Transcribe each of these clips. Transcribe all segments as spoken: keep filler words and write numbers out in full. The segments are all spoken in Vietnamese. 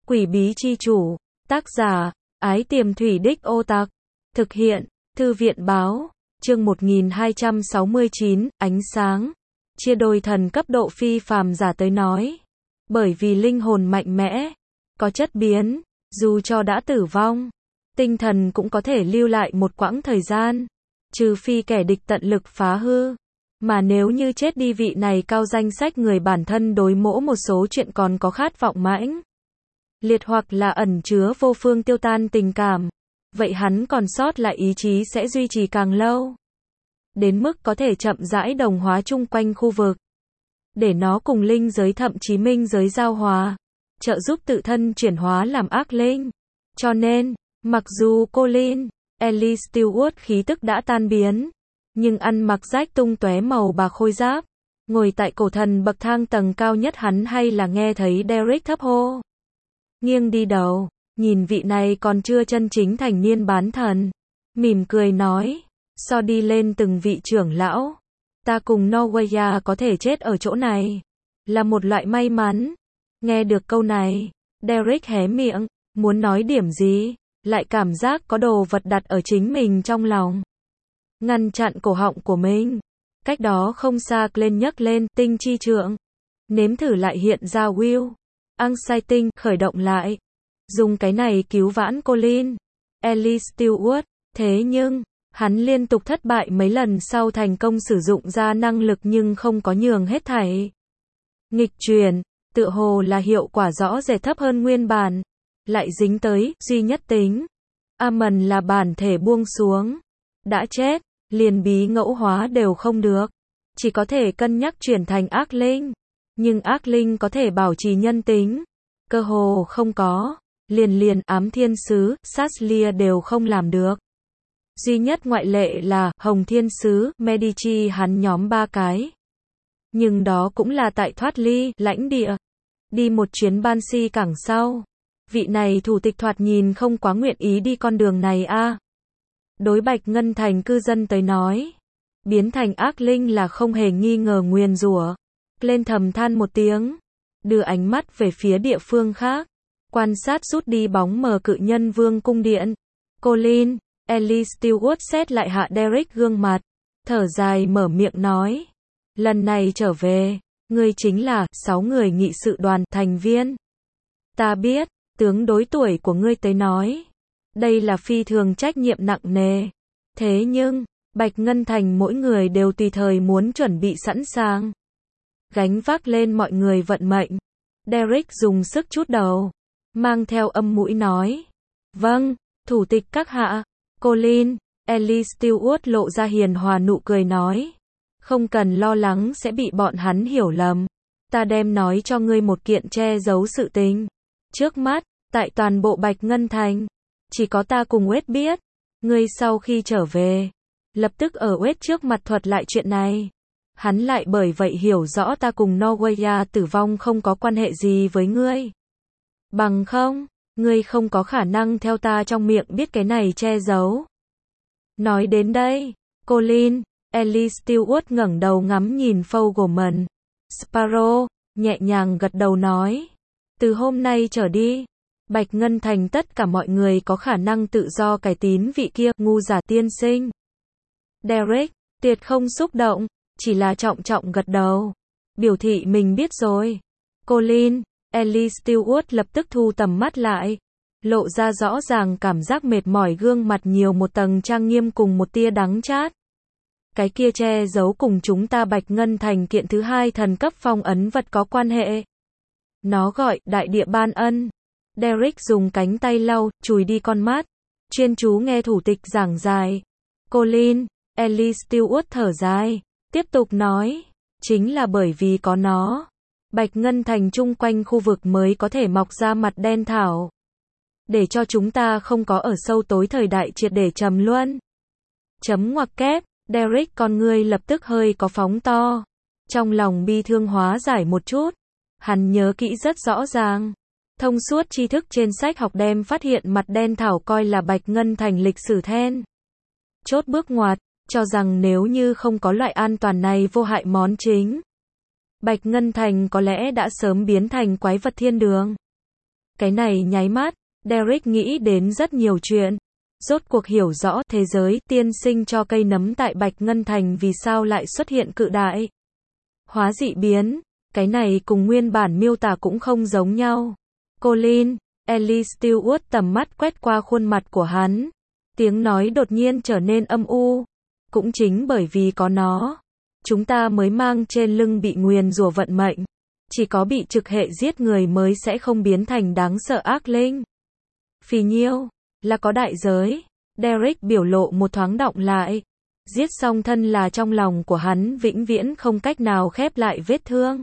Quỷ bí chi chủ. Tác giả, Ái Tiềm Thủy Đích Ô Tặc. Thực hiện, Thư viện báo. Chương một nghìn hai trăm sáu mươi chín, ánh sáng. Chia đôi thần cấp độ phi phàm giả tới nói. Bởi vì linh hồn mạnh mẽ, có chất biến, dù cho đã tử vong, tinh thần cũng có thể lưu lại một quãng thời gian. Trừ phi kẻ địch tận lực phá hư. Mà nếu như chết đi vị này cao danh sách người bản thân đối mỗ một số chuyện còn có khát vọng mãnh liệt hoặc là ẩn chứa vô phương tiêu tan tình cảm, vậy hắn còn sót lại ý chí sẽ duy trì càng lâu. Đến mức có thể chậm rãi đồng hóa chung quanh khu vực. Để nó cùng linh giới thậm chí minh giới giao hòa, trợ giúp tự thân chuyển hóa làm ác linh. Cho nên, mặc dù Colin, Ellie Stewart khí tức đã tan biến, nhưng ăn mặc rách tung tóe màu bạc khôi giáp, ngồi tại cổ thần bậc thang tầng cao nhất hắn hay là nghe thấy Derek thấp hô. Nghiêng đi đầu, nhìn vị này còn chưa chân chính thành niên bán thần, mỉm cười nói, so đi lên từng vị trưởng lão, ta cùng Norwegia có thể chết ở chỗ này, là một loại may mắn. Nghe được câu này, Derek hé miệng, muốn nói điểm gì, lại cảm giác có đồ vật đặt ở chính mình trong lòng. Ngăn chặn cổ họng của mình. Cách đó không xa Glenn nhấc lên tinh chi trượng. Nếm thử lại hiện ra Will. Anxiety khởi động lại. Dùng cái này cứu vãn Colin. Ellie Stewart. Thế nhưng, hắn liên tục thất bại mấy lần sau thành công sử dụng ra năng lực nhưng không có nhường hết thảy. Nghịch chuyển, tựa hồ là hiệu quả rõ rệt thấp hơn nguyên bản. Lại dính tới, duy nhất tính. Amon là bản thể buông xuống. Đã chết, liền bí ngẫu hóa đều không được. Chỉ có thể cân nhắc chuyển thành ác linh. Nhưng ác linh có thể bảo trì nhân tính. Cơ hồ không có. Liền liền ám thiên sứ, Saslia đều không làm được. Duy nhất ngoại lệ là Hồng Thiên Sứ, Medici hắn nhóm ba cái. Nhưng đó cũng là tại thoát ly, lãnh địa. Đi một chuyến ban si cảng sau. Vị này thủ tịch thoạt nhìn không quá nguyện ý đi con đường này a. À. Đối Bạch Ngân Thành cư dân tới nói, biến thành ác linh là không hề nghi ngờ nguyền rủa. Lên thầm than một tiếng, đưa ánh mắt về phía địa phương khác, quan sát rút đi bóng mờ cự nhân vương cung điện. Colin, Ellie Stewart xét lại hạ Derek gương mặt, thở dài mở miệng nói, lần này trở về, ngươi chính là sáu người nghị sự đoàn thành viên. Ta biết, tướng đối tuổi của ngươi tới nói, đây là phi thường trách nhiệm nặng nề. Thế nhưng, Bạch Ngân Thành mỗi người đều tùy thời muốn chuẩn bị sẵn sàng. Gánh vác lên mọi người vận mệnh. Derek dùng sức chút đầu. Mang theo âm mũi nói. Vâng, thủ tịch các hạ. Colin, Ellie Stewart lộ ra hiền hòa nụ cười nói. Không cần lo lắng sẽ bị bọn hắn hiểu lầm. Ta đem nói cho ngươi một kiện che giấu sự tình. Trước mắt, tại toàn bộ Bạch Ngân Thành. Chỉ có ta cùng Wade biết. Ngươi sau khi trở về, lập tức ở Wade trước mặt thuật lại chuyện này. Hắn lại bởi vậy hiểu rõ ta cùng Norwegia tử vong không có quan hệ gì với ngươi. Bằng không, ngươi không có khả năng theo ta trong miệng biết cái này che giấu. Nói đến đây, Colin, Ellie Stewart ngẩng đầu ngắm nhìn Fogelman. Sparrow, nhẹ nhàng gật đầu nói. Từ hôm nay trở đi, Bạch Ngân Thành tất cả mọi người có khả năng tự do cải tín vị kia, ngu giả tiên sinh. Derek, tuyệt không xúc động, chỉ là trọng trọng gật đầu. Biểu thị mình biết rồi. Colin, Ellie Stewart lập tức thu tầm mắt lại. Lộ ra rõ ràng cảm giác mệt mỏi gương mặt nhiều một tầng trang nghiêm cùng một tia đắng chát. Cái kia che giấu cùng chúng ta Bạch Ngân Thành kiện thứ hai thần cấp phong ấn vật có quan hệ. Nó gọi đại địa ban ân. Derek dùng cánh tay lau, chùi đi con mắt. Chuyên chú nghe thủ tịch giảng dài. Colin, Ellie Stewart thở dài. Tiếp tục nói. Chính là bởi vì có nó. Bạch Ngân Thành chung quanh khu vực mới có thể mọc ra mặt đen thảo. Để cho chúng ta không có ở sâu tối thời đại triệt để trầm luân. Chấm ngoặc kép. Derek con ngươi lập tức hơi có phóng to. Trong lòng bi thương hóa giải một chút. Hắn nhớ kỹ rất rõ ràng. Thông suốt tri thức trên sách học đem phát hiện mặt đen thảo coi là Bạch Ngân Thành lịch sử then. Chốt bước ngoặt, cho rằng nếu như không có loại an toàn này vô hại món chính, Bạch Ngân Thành có lẽ đã sớm biến thành quái vật thiên đường. Cái này nháy mắt, Derek nghĩ đến rất nhiều chuyện. Rốt cuộc hiểu rõ thế giới tiên sinh cho cây nấm tại Bạch Ngân Thành vì sao lại xuất hiện cự đại hóa dị biến. Cái này cùng nguyên bản miêu tả cũng không giống nhau. Colin, Ellie Stewart tầm mắt quét qua khuôn mặt của hắn. Tiếng nói đột nhiên trở nên âm u. Cũng chính bởi vì có nó, chúng ta mới mang trên lưng bị nguyền rủa vận mệnh. Chỉ có bị trực hệ giết người mới sẽ không biến thành đáng sợ ác linh. Phì nhiêu, là có đại giới. Derek biểu lộ một thoáng đọng lại. Giết xong thân là trong lòng của hắn vĩnh viễn không cách nào khép lại vết thương.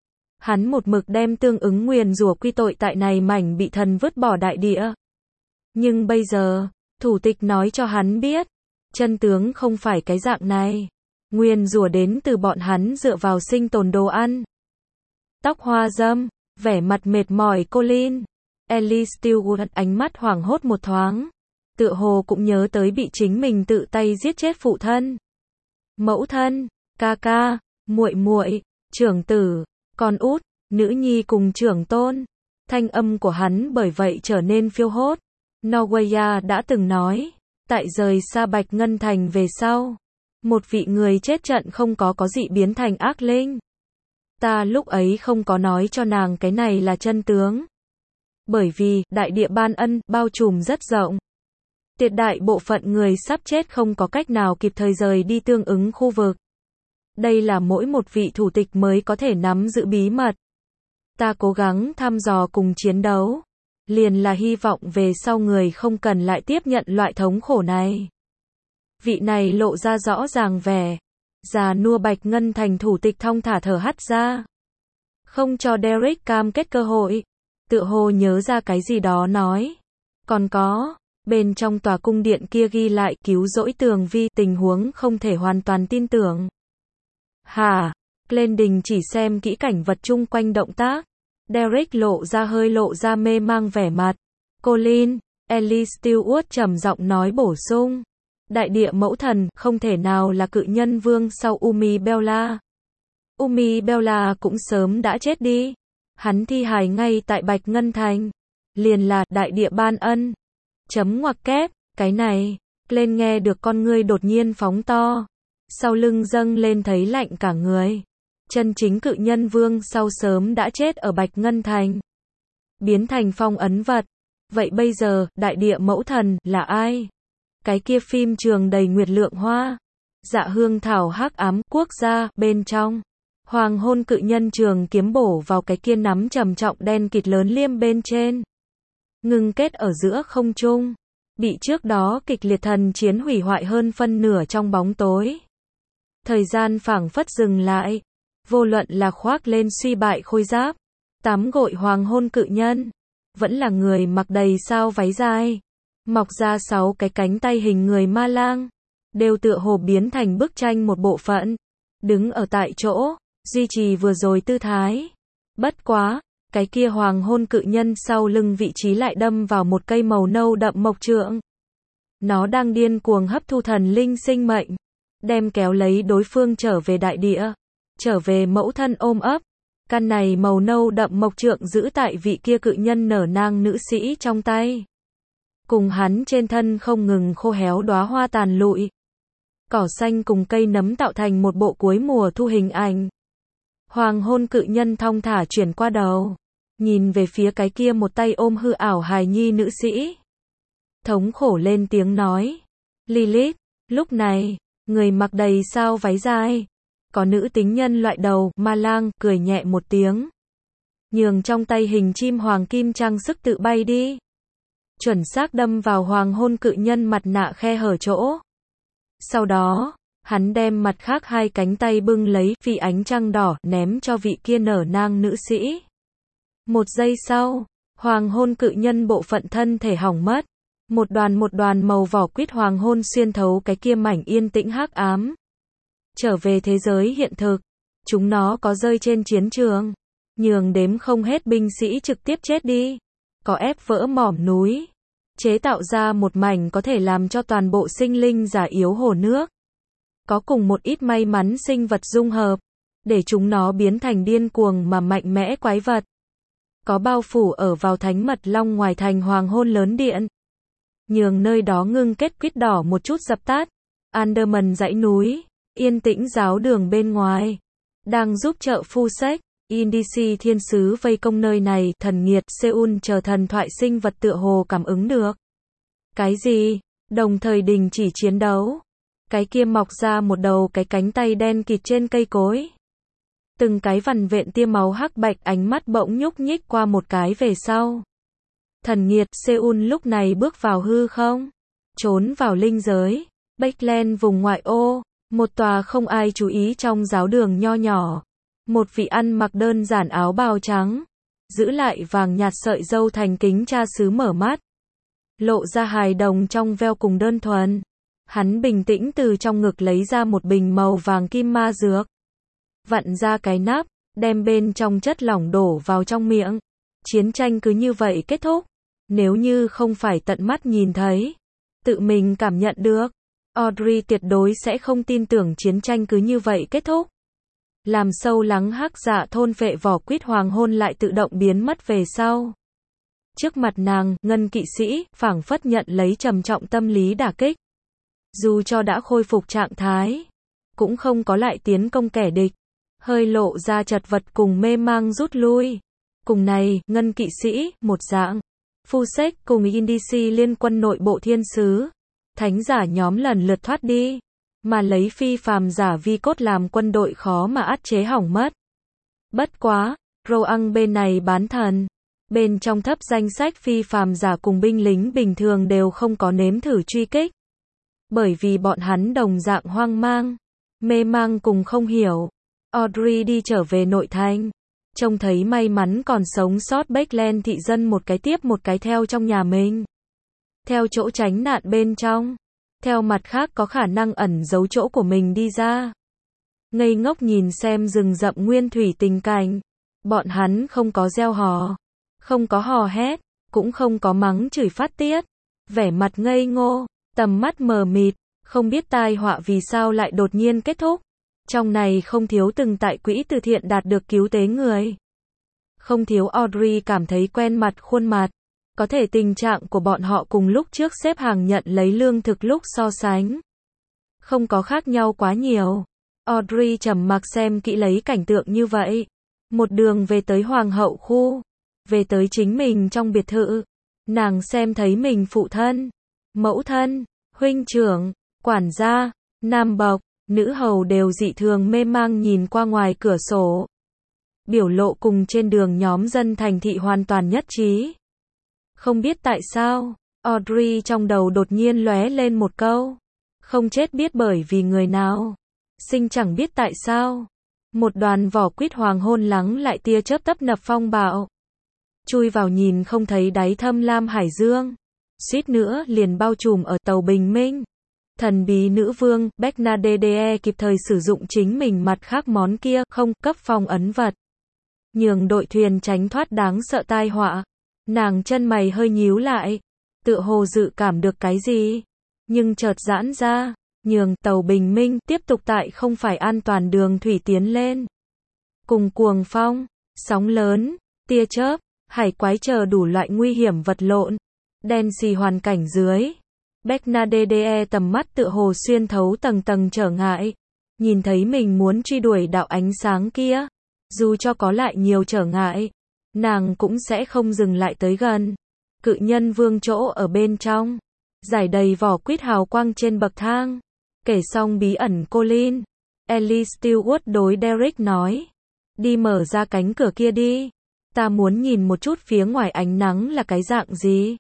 Hắn một mực đem tương ứng nguyền rủa quy tội tại này mảnh bị thần vứt bỏ đại địa. Nhưng bây giờ, thủ tịch nói cho hắn biết, chân tướng không phải cái dạng này. Nguyền rủa đến từ bọn hắn dựa vào sinh tồn đồ ăn. Tóc hoa râm, vẻ mặt mệt mỏi Colin. Ellie Stewart ánh mắt hoảng hốt một thoáng. Tựa hồ cũng nhớ tới bị chính mình tự tay giết chết phụ thân, mẫu thân, ca ca, muội muội, trưởng tử, con út, nữ nhi cùng trưởng tôn. Thanh âm của hắn bởi vậy trở nên phiêu hốt. Norweya đã từng nói, tại rời xa Bạch Ngân Thành về sau, một vị người chết trận không có có dị biến thành ác linh. Ta lúc ấy không có nói cho nàng cái này là chân tướng. Bởi vì, đại địa ban ân, bao trùm rất rộng. Tuyệt đại bộ phận người sắp chết không có cách nào kịp thời rời đi tương ứng khu vực. Đây là mỗi một vị thủ tịch mới có thể nắm giữ bí mật. Ta cố gắng thăm dò cùng chiến đấu. Liền là hy vọng về sau người không cần lại tiếp nhận loại thống khổ này. Vị này lộ ra rõ ràng vẻ. Già nua Bạch Ngân Thành thủ tịch thong thả thở hắt ra. Không cho Derek cam kết cơ hội. Tựa hồ nhớ ra cái gì đó nói. Còn có, bên trong tòa cung điện kia ghi lại cứu rỗi Tường Vi, tình huống không thể hoàn toàn tin tưởng. Hả? Lên đình chỉ xem kỹ cảnh vật chung quanh động tác. Derek lộ ra hơi lộ ra mê mang vẻ mặt. Colin, Ellie Stewart trầm giọng nói bổ sung. Đại địa mẫu thần không thể nào là cự nhân vương sau Umi Bella. Umi Bella cũng sớm đã chết đi. Hắn thi hài ngay tại Bạch Ngân Thành. Liền là đại địa ban ân. Chấm ngoặc kép, cái này. Lên nghe được con ngươi đột nhiên phóng to. Sau lưng dâng lên thấy lạnh cả người. Chân chính cự nhân vương sau sớm đã chết ở Bạch Ngân Thành. Biến thành phong ấn vật. Vậy bây giờ, đại địa mẫu thần là ai? Cái kia phim trường đầy nguyệt lượng hoa. Dạ hương thảo hắc ám quốc gia bên trong. Hoàng hôn cự nhân trường kiếm bổ vào cái kia nắm trầm trọng đen kịt lớn liêm bên trên. Ngưng kết ở giữa không trung. Bị trước đó kịch liệt thần chiến hủy hoại hơn phân nửa trong bóng tối. Thời gian phảng phất dừng lại. Vô luận là khoác lên suy bại khôi giáp. Tắm gội hoàng hôn cự nhân. Vẫn là người mặc đầy sao váy dài. Mọc ra sáu cái cánh tay hình người ma lang. Đều tựa hồ biến thành bức tranh một bộ phận. Đứng ở tại chỗ. Duy trì vừa rồi tư thái. Bất quá, cái kia hoàng hôn cự nhân sau lưng vị trí lại đâm vào một cây màu nâu đậm mộc trượng. Nó đang điên cuồng hấp thu thần linh sinh mệnh. Đem kéo lấy đối phương trở về đại địa. Trở về mẫu thân ôm ấp. Căn này màu nâu đậm mộc trượng giữ tại vị kia cự nhân nở nang nữ sĩ trong tay. Cùng hắn trên thân không ngừng khô héo đóa hoa tàn lụi. Cỏ xanh cùng cây nấm tạo thành một bộ cuối mùa thu hình ảnh. Hoàng hôn cự nhân thong thả chuyển qua đầu. Nhìn về phía cái kia một tay ôm hư ảo hài nhi nữ sĩ. Thống khổ lên tiếng nói. Lilith, lúc này, người mặc đầy sao váy dài. Có nữ tính nhân loại đầu, ma lang, cười nhẹ một tiếng. Nhường trong tay hình chim hoàng kim trang sức tự bay đi. Chuẩn xác đâm vào hoàng hôn cự nhân mặt nạ khe hở chỗ. Sau đó, hắn đem mặt khác hai cánh tay bưng lấy phi ánh trăng đỏ ném cho vị kia nở nang nữ sĩ. Một giây sau, hoàng hôn cự nhân bộ phận thân thể hỏng mất. Một đoàn một đoàn màu vỏ quýt hoàng hôn xuyên thấu cái kia mảnh yên tĩnh hắc ám. Trở về thế giới hiện thực. Chúng nó có rơi trên chiến trường. Nhường đếm không hết binh sĩ trực tiếp chết đi. Có ép vỡ mỏm núi. Chế tạo ra một mảnh có thể làm cho toàn bộ sinh linh già yếu hồ nước. Có cùng một ít may mắn sinh vật dung hợp. Để chúng nó biến thành điên cuồng mà mạnh mẽ quái vật. có bao phủ ở vào thánh mật long ngoài thành hoàng hôn lớn điện. Nhường nơi đó ngưng kết quýt đỏ một chút dập tắt. Anderman dãy núi, yên tĩnh giáo đường bên ngoài, đang giúp trợ phu sách, Indici thiên sứ vây công nơi này, thần nghiệt Seoul chờ thần thoại sinh vật tựa hồ cảm ứng được. Cái gì? Đồng thời đình chỉ chiến đấu. Cái kia mọc ra một đầu cái cánh tay đen kịt trên cây cối. Từng cái vằn vện tia máu hắc bạch, ánh mắt bỗng nhúc nhích qua một cái về sau. Thần nghiệt Seoul lúc này bước vào hư không, trốn vào linh giới, Backland vùng ngoại ô, một tòa không ai chú ý trong giáo đường nho nhỏ. Một vị ăn mặc đơn giản áo bào trắng, giữ lại vàng nhạt sợi râu thành kính cha xứ mở mắt. Lộ ra hài đồng trong veo cùng đơn thuần. Hắn bình tĩnh từ trong ngực lấy ra một bình màu vàng kim ma dược. Vặn ra cái nắp, đem bên trong chất lỏng đổ vào trong miệng. Chiến tranh cứ như vậy kết thúc. Nếu như không phải tận mắt nhìn thấy, tự mình cảm nhận được, Audrey tuyệt đối sẽ không tin tưởng chiến tranh cứ như vậy kết thúc. Làm sâu lắng hắc dạ thôn vệ vỏ quýt hoàng hôn lại tự động biến mất về sau. Trước mặt nàng, ngân kỵ sĩ, phảng phất nhận lấy trầm trọng tâm lý đả kích. Dù cho đã khôi phục trạng thái, cũng không có lại tiến công kẻ địch. Hơi lộ ra chật vật cùng mê mang rút lui. Cùng này, ngân kỵ sĩ, một dạng. Phu sách cùng Indici liên quân nội bộ thiên sứ. Thánh giả nhóm lần lượt thoát đi. Mà lấy phi phàm giả vi cốt làm quân đội khó mà át chế hỏng mất. Bất quá, Roang bên này bán thần. Bên trong thấp danh sách phi phàm giả cùng binh lính bình thường đều không có nếm thử truy kích. Bởi vì bọn hắn đồng dạng hoang mang, mê mang cùng không hiểu. Audrey đi trở về nội thành. Trông thấy may mắn còn sống sót Backland thị dân một cái tiếp một cái theo trong nhà mình. Theo chỗ tránh nạn bên trong. Theo mặt khác có khả năng ẩn giấu chỗ của mình đi ra. Ngây ngốc nhìn xem rừng rậm nguyên thủy tình cảnh. Bọn hắn không có reo hò, không có hò hét, cũng không có mắng chửi phát tiết. Vẻ mặt ngây ngô, tầm mắt mờ mịt, không biết tai họa vì sao lại đột nhiên kết thúc. Trong này không thiếu từng tại quỹ từ thiện đạt được cứu tế người. Không thiếu Audrey cảm thấy quen mặt khuôn mặt. Có thể tình trạng của bọn họ cùng lúc trước xếp hàng nhận lấy lương thực lúc so sánh. Không có khác nhau quá nhiều. Audrey trầm mặc xem kỹ lấy cảnh tượng như vậy. Một đường về tới hoàng hậu khu. Về tới chính mình trong biệt thự. Nàng xem thấy mình phụ thân, mẫu thân, huynh trưởng, quản gia, nam bộc, nữ hầu đều dị thường mê mang nhìn qua ngoài cửa sổ. Biểu lộ cùng trên đường nhóm dân thành thị hoàn toàn nhất trí. Không biết tại sao, Audrey trong đầu đột nhiên lóe lên một câu. Không chết biết bởi vì người nào. Sinh chẳng biết tại sao. Một đoàn vỏ quýt hoàng hôn lắng lại tia chớp tấp nập phong bạo. Chui vào nhìn không thấy đáy thâm lam hải dương. Suýt nữa liền bao trùm ở tàu bình minh. Thần bí nữ vương, Bernadette kịp thời sử dụng chính mình mặt khác món kia, không, cấp phong ấn vật. Nhường đội thuyền tránh thoát đáng sợ tai họa. Nàng chân mày hơi nhíu lại. Tựa hồ dự cảm được cái gì. Nhưng chợt giãn ra. Nhường tàu bình minh tiếp tục tại không phải an toàn đường thủy tiến lên. Cùng cuồng phong, sóng lớn, tia chớp, hải quái chờ đủ loại nguy hiểm vật lộn. Đen xì hoàn cảnh dưới. Bernadette tầm mắt tựa hồ xuyên thấu tầng tầng trở ngại. Nhìn thấy mình muốn truy đuổi đạo ánh sáng kia. Dù cho có lại nhiều trở ngại, nàng cũng sẽ không dừng lại tới gần. Cự nhân vương chỗ ở bên trong. Giải đầy vỏ quýt hào quang trên bậc thang. Kể xong bí ẩn Colin. Ellie Stewart đối Derek nói. Đi mở ra cánh cửa kia đi. Ta muốn nhìn một chút phía ngoài ánh nắng là cái dạng gì.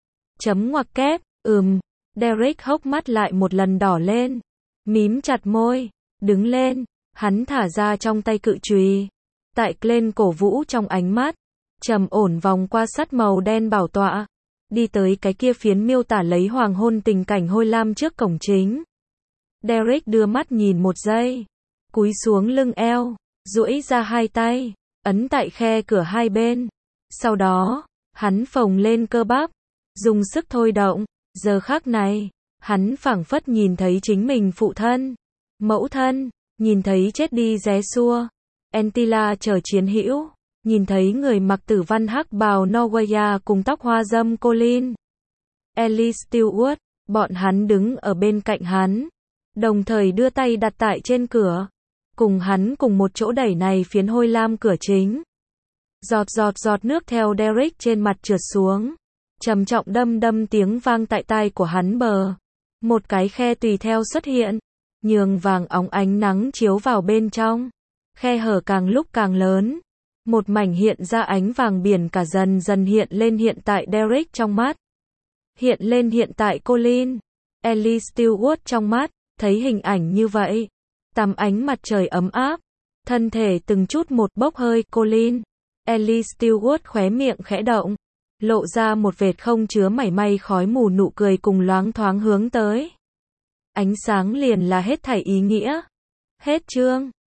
Chấm ngoặc kép, ừm. Derek hốc mắt lại một lần đỏ lên. Mím chặt môi. Đứng lên. Hắn thả ra trong tay cự chùy. Tại Glenn cổ vũ trong ánh mắt. Trầm ổn vòng qua sắt màu đen bảo tọa. Đi tới cái kia phiến miêu tả lấy hoàng hôn tình cảnh hôi lam trước cổng chính. Derek đưa mắt nhìn một giây. Cúi xuống lưng eo. Duỗi ra hai tay. Ấn tại khe cửa hai bên. Sau đó, hắn phồng lên cơ bắp. Dùng sức thôi động. Giờ khắc này, hắn phảng phất nhìn thấy chính mình phụ thân. Mẫu thân. Nhìn thấy chết đi ré xua. Antilla chờ chiến hữu. nhìn thấy người mặc tử văn hắc bào Norwegia cùng tóc hoa râm Colin Ellie Stewart, bọn hắn đứng ở bên cạnh hắn, đồng thời đưa tay đặt tại trên cửa, cùng hắn cùng một chỗ đẩy này phiến hôi lam cửa chính. Giọt giọt giọt nước theo Derek trên mặt trượt xuống, trầm trọng đâm đâm tiếng vang tại tai của hắn bờ. Một cái khe tùy theo xuất hiện, nhường vàng óng ánh nắng chiếu vào bên trong. Khe hở càng lúc càng lớn, một mảnh hiện ra ánh vàng biển cả dần dần hiện lên hiện tại Derek trong mắt. Hiện lên hiện tại Colin Ellie Stewart trong mắt, thấy hình ảnh như vậy. Tắm ánh mặt trời ấm áp, thân thể từng chút một bốc hơi. Colin Ellie Stewart khóe miệng khẽ động, lộ ra một vệt không chứa mảy may khói mù nụ cười cùng loáng thoáng hướng tới. Ánh sáng liền là hết thảy ý nghĩa. Hết chương.